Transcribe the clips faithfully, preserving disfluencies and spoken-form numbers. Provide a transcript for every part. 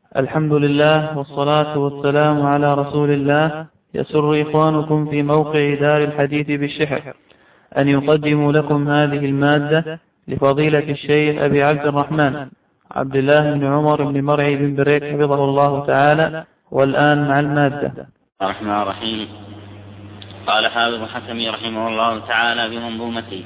الحمد لله والصلاة والسلام على رسول الله. يسر إخوانكم في موقع دار الحديث بالشحر أن يقدموا لكم هذه المادة لفضيلة الشيخ أبي عبد الرحمن عبد الله بن عمر بن مرعي بن بريك حفظه الله تعالى. والآن مع المادة. الرحمن الرحيم. قال حافظ الحكمي رحمه الله تعالى بمنظومته: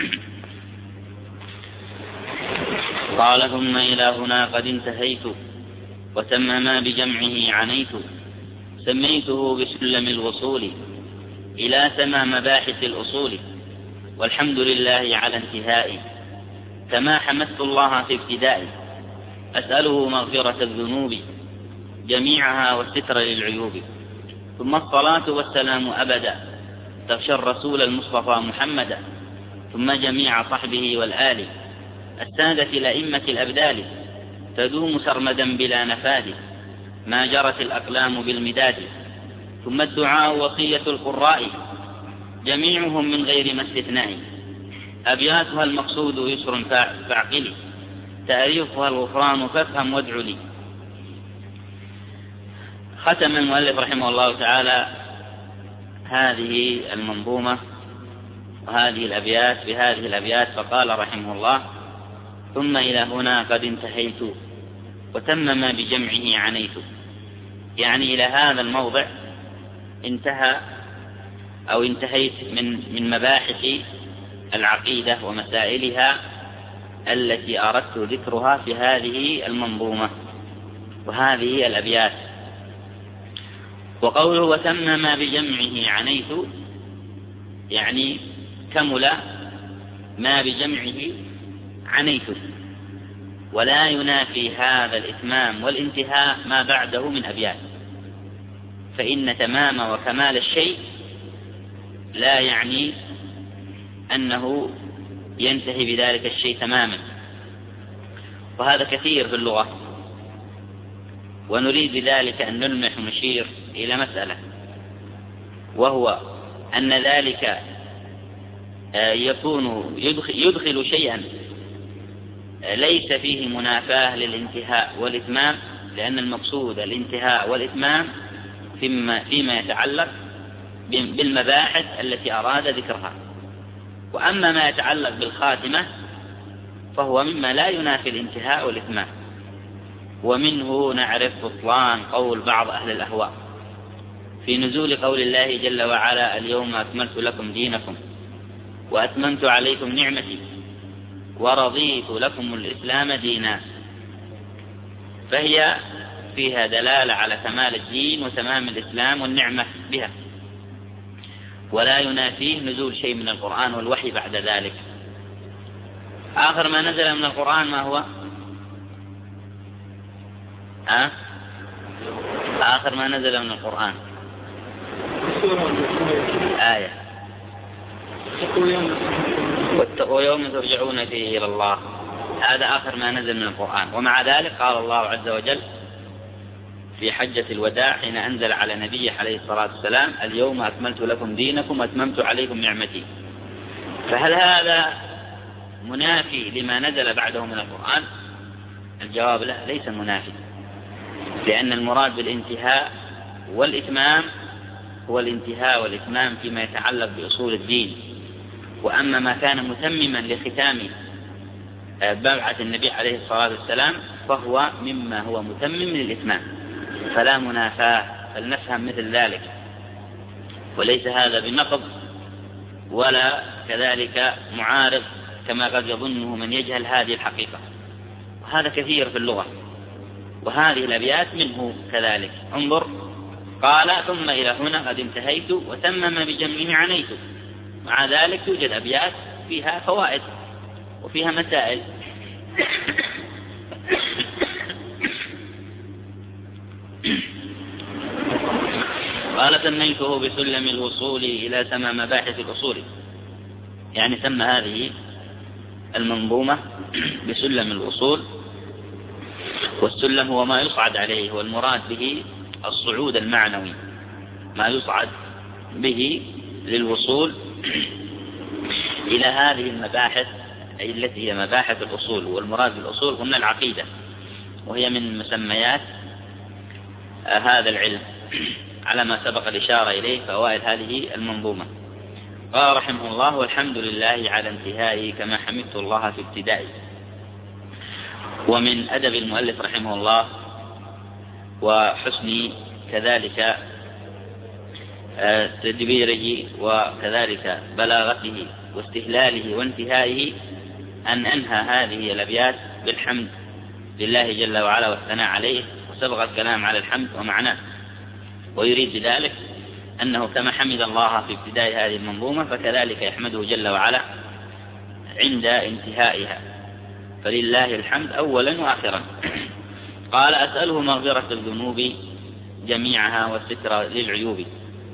قال ثم إلى هنا قد انتهيت وتم ما بجمعه عنيت، سميته بسلم الوصول إلى سما مباحث الأصول، والحمد لله على انتهائي، كما حمدت الله في ابتدائي، أسأله مغفرة الذنوب جميعها والستر للعيوب، ثم الصلاة والسلام أبدا تغشى الرسول المصطفى محمدا، ثم جميع صحبه والآل السادة الأئمة الأبدال، تدوم سرمدا بلا نفاد ما جرت الأقلام بالمداد، ثم الدعاء وصية القراء جميعهم من غير ما استثناء، أبياتها المقصود يسر فاعقلي، تأريخها الغفران فافهم وادع لي. ختم المؤلف رحمه الله تعالى هذه المنظومة وهذه الأبيات بهذه الأبيات، فقال رحمه الله: ثم إلى هنا قد انتهيت وتم ما بجمعه عنيت، يعني إلى هذا الموضع انتهى أو انتهيت من من مباحث العقيدة ومسائلها التي أردت ذكرها في هذه المنظومة وهذه الأبيات. وقوله وتم ما بجمعه عنيت، يعني كمل ما بجمعه عنيت، ولا ينافي هذا الإتمام والانتهاء ما بعده من أبيات، فإن تمام وكمال الشيء لا يعني أنه ينتهي بذلك الشيء تماما، وهذا كثير في اللغة. ونريد بذلك أن نلمح ونشير إلى مسألة، وهو أن ذلك يكون يدخل, يدخل شيئا ليس فيه منافاة للانتهاء والإتمام، لأن المقصود الانتهاء والإتمام فيما, فيما يتعلق بالمباحث التي أراد ذكرها. وأما ما يتعلق بالخاتمة فهو مما لا ينافي الانتهاء والإتمام، ومنه نعرف بطلان قول بعض أهل الأهواء في نزول قول الله جل وعلا: اليوم أكملت لكم دينكم وأتممت عليكم نعمتي ورضيت لكم الإسلام دينا، فهي فيها دلالة على كمال الدين وتمام الإسلام والنعمة بها، ولا ينافيه نزول شيء من القرآن والوحي بعد ذلك. آخر ما نزل من القرآن ما هو؟ أه؟ آخر ما نزل من القرآن آية: واتقوا يوم ترجعون فيه إلى الله. هذا آخر ما نزل من القرآن. ومع ذلك قال الله عز وجل في حجة الوداع حين أنزل على نبيه عليه الصلاة والسلام: اليوم أكملت لكم دينكم وأتممت عليكم نعمتي. فهل هذا منافي لما نزل بعده من القرآن؟ الجواب لا، ليس منافي، لأن المراد بالانتهاء والإتمام هو الانتهاء والإتمام فيما يتعلق بأصول الدين. وأما ما كان متمما لختام ببعث النبي عليه الصلاة والسلام فهو مما هو متمم للإتمام، فلا منافاة، فلنفهم مثل ذلك، وليس هذا بنقض ولا كذلك معارض كما قد يظنه من يجهل هذه الحقيقة، وهذا كثير في اللغة. وهذه الأبيات منه كذلك. انظر، قال ثم إلى هنا قد انتهيت وتم ما بجمعه عنيت، مع ذلك توجد أبيات فيها فوائد وفيها مسائل. قال سميته بسلم الوصول إلى سما مباحث الأصول، يعني سمى هذه المنظومة بسلم الوصول. والسلم هو ما يصعد عليه، والمراد به الصعود المعنوي، ما يصعد به للوصول إلى هذه المباحث أي التي هي مباحث الأصول. والمراد بالأصول قلنا العقيدة، وهي من مسميات هذا العلم على ما سبق الإشارة إليه فوائد هذه المنظومة. قال رحمه الله: والحمد لله على انتهائه كما حمدت الله في ابتدائه. ومن أدب المؤلف رحمه الله وحسن كذلك تدبيره وكذلك بلاغته واستهلاله وانتهائه أن أنهى هذه الأبيات بالحمد لله جل وعلا والثناء عليه، وسبق الكلام على الحمد ومعناه، ويريد بذلك أنه كما حمد الله في ابتداء هذه المنظومة فكذلك يحمده جل وعلا عند انتهائها، فلله الحمد أولا وآخرا. قال: أسأله مغفرة الذنوب جميعها والستر للعيوب.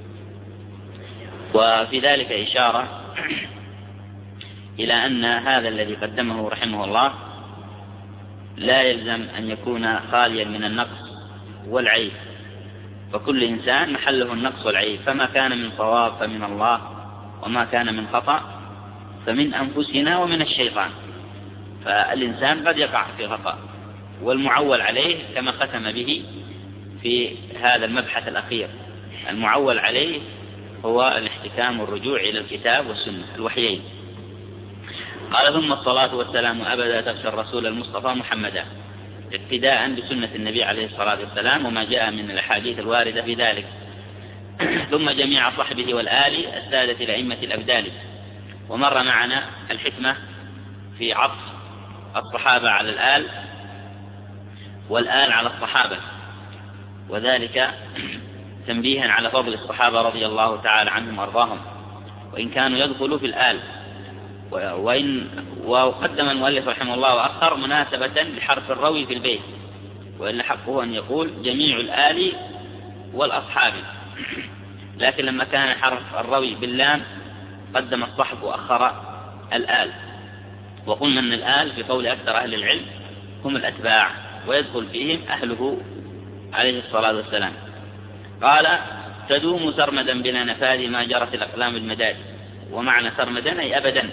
وفي ذلك إشارة إلى أن هذا الذي قدمه رحمه الله لا يلزم أن يكون خاليا من النقص والعيب، فكل إنسان محله النقص والعيب، فما كان من صواب فمن الله، وما كان من خطأ فمن أنفسنا ومن الشيطان. فالإنسان قد يقع في خطأ، والمعول عليه كما ختم به في هذا المبحث الأخير، المعول عليه هو الاحتكام والرجوع إلى الكتاب والسنة الوحيين. قال: ثم الصلاة والسلام أبدا تغشى الرسول المصطفى محمدا، ابتداء بسنة النبي عليه الصلاة والسلام وما جاء من الأحاديث الواردة في ذلك، ثم جميع صحبه والآل السادة الأئمة الأبدال. ومر معنا الحكمة في عطف الصحابة على الآل والآل على الصحابة، وذلك تنبيها على فضل الصحابة رضي الله تعالى عنهم وأرضاهم، وإن كانوا يدخلوا في الآل. وإن وقدم المؤلف رحمه الله وأخر مناسبة لحرف الروي في البيت، وإلا حقه أن يقول جميع الآل والأصحاب، لكن لما كان حرف الروي باللام قدم الصحب وأخر الآل. وقلنا أن الآل في قول أكثر أهل العلم هم الأتباع، ويدخل فيهم أهله عليه الصلاة والسلام. قال: تدوم سرمدا بلا نفاذ ما جرت الأقلام المداد. ومعنى سرمدا أي أبدا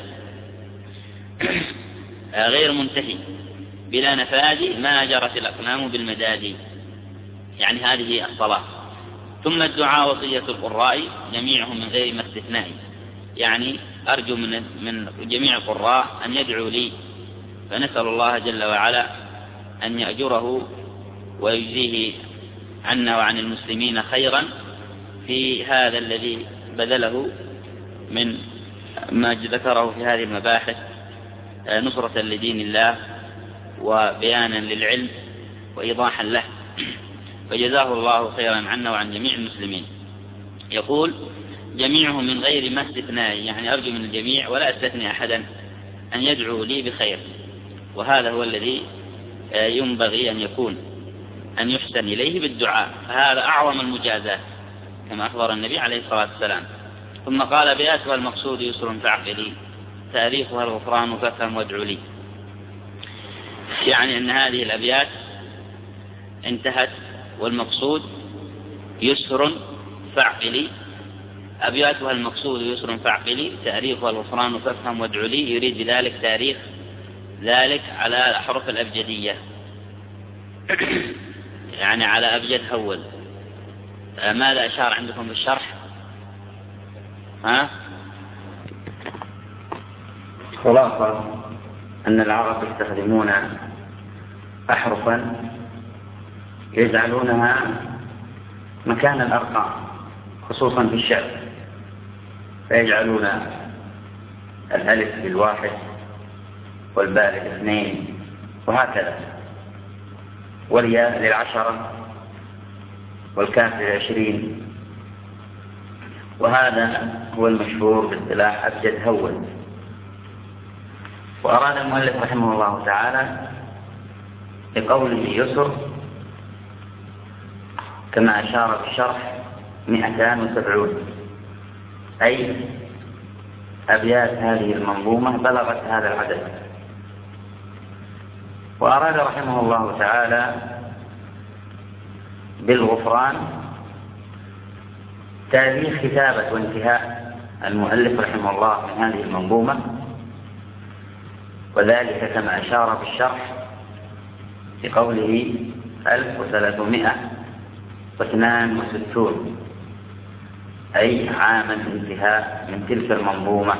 غير منتهي، بلا نفاذ ما جرت الأقلام بالمداد، يعني هذه الصلاة. ثم الدعاء وصية القراء جميعهم من غير ما استثناء، يعني أرجو من من جميع القراء أن يدعوا لي، فنسأل الله جل وعلا أن يأجره ويجزيه عنا وعن المسلمين خيرا في هذا الذي بذله من ما ذكره في هذه المباحث نصرة لدين الله وبيانا للعلم وإيضاحا له، فجزاه الله خيرا عنا وعن جميع المسلمين. يقول: جميعهم من غير ما استثناء، يعني أرجو من الجميع ولا أستثني أحدا أن يدعو لي بخير، وهذا هو الذي ينبغي أن يكون، أن يحسن إليه بالدعاء، فهذا أعظم المجازات كما أخبر النبي عليه الصلاة والسلام. ثم قال: بآتها المقصود يسر فاعقلي، تاريخها الغفران فافهم وادعو لي، يعني أن هذه الأبيات انتهت والمقصود يسر فاعقلي، أبياتها المقصود يسر فاعقلي، تاريخها الغفران فافهم وادعو لي، يريد بذلك تاريخ ذلك على الأحرف الأبجدية يعني على أبجد هول. ماذا أشار عندكم بالشرح؟ ها؟ خلاصة أن العرب يستخدمون أحرفا يجعلونها مكان الأرقام خصوصا في الشعر، فيجعلون الألف بالواحد والباء للاثنين وهكذا، والياء للعشرة والكاف للعشرين، وهذا هو المشهور باصطلاح أبجد هول. وأراد المؤلف رحمه الله تعالى بقوله يسر كما أشار في الشرح مئتان وسبعون، أي أبيات هذه المنظومة بلغت هذا العدد. وأراد رحمه الله تعالى بالغفران تاريخ كتابة وانتهاء المؤلف رحمه الله من هذه المنظومة، وذلك كما أشار في الشرح بقوله ألف وثلاثمائة واثنان وستون، أي عام الانتهاء من تلك المنظومة.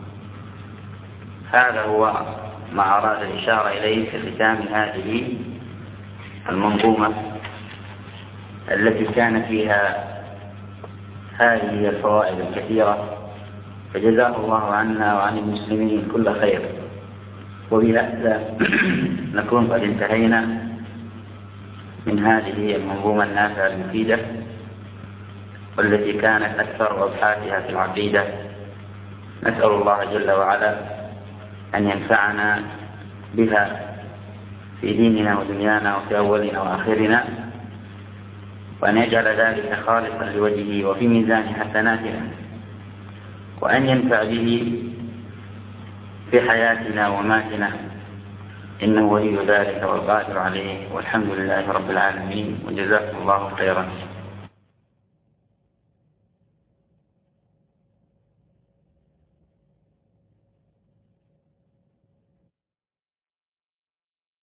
هذا هو ما أراد الإشارة إليه في ختام هذه المنظومة التي كان فيها هذه الفوائد الكثيرة، فجزاه الله عنا وعن المسلمين كل خير. وبهذا نكون قد انتهينا من هذه المنظومة النافعة المفيدة، والتي كانت أكثر أبحاثها في العقيدة. نسأل الله جل وعلا أن ينفعنا بها في ديننا ودنيانا وفي أولنا وآخرنا، وأن يجعل ذلك خالصا لوجهه وفي ميزان حسناتنا، وأن ينفع به في حياتنا وماتنا، إنه ولي ذلك والقادر عليه. والحمد لله رب العالمين، وجزاكم الله خيرا.